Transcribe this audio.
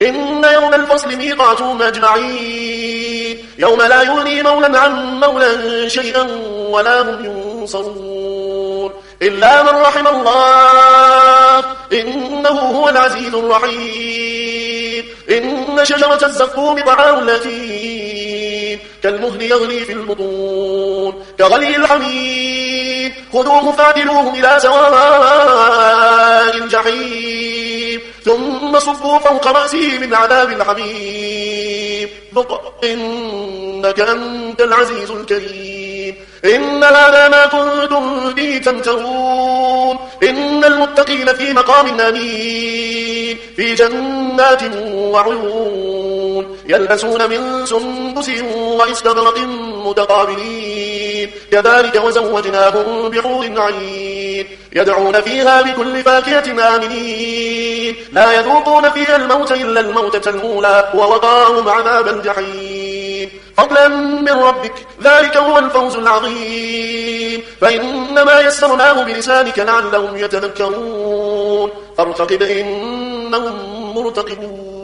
إن يوم الفصل ميقاتهم أجمعين يوم لا يغني مولى عن مولى شيئا ولا هم ينصرون إلا من رحم الله إنه هو العزيز الرحيم إن شجرة الزقوم طعام الأثيم كالمهل يغلي في البطون كغلي الحميم خذوه فاعدلوه إلى سواء الجحيم ثم صبوا فوق رأسه من عذاب الحميم ذق إنك أنت العزيز الكريم إن هذا ما كنتم به تمترون إن المتقين في مقام أمين في جنات وعيون يلبسون من سندس واستبرق متقابلين كذلك وزوجناهم بحور عين يدعون فيها بكل فاكهة آمنين لا يذوقون فيها الموت إلا الموتة الأولى ووقاهم عذاب الجحيم فضلا من ربك ذلك هو الفوز العظيم فإنما يسرناه بلسانك لعلهم يتذكرون فارتقب إنهم مرتقبون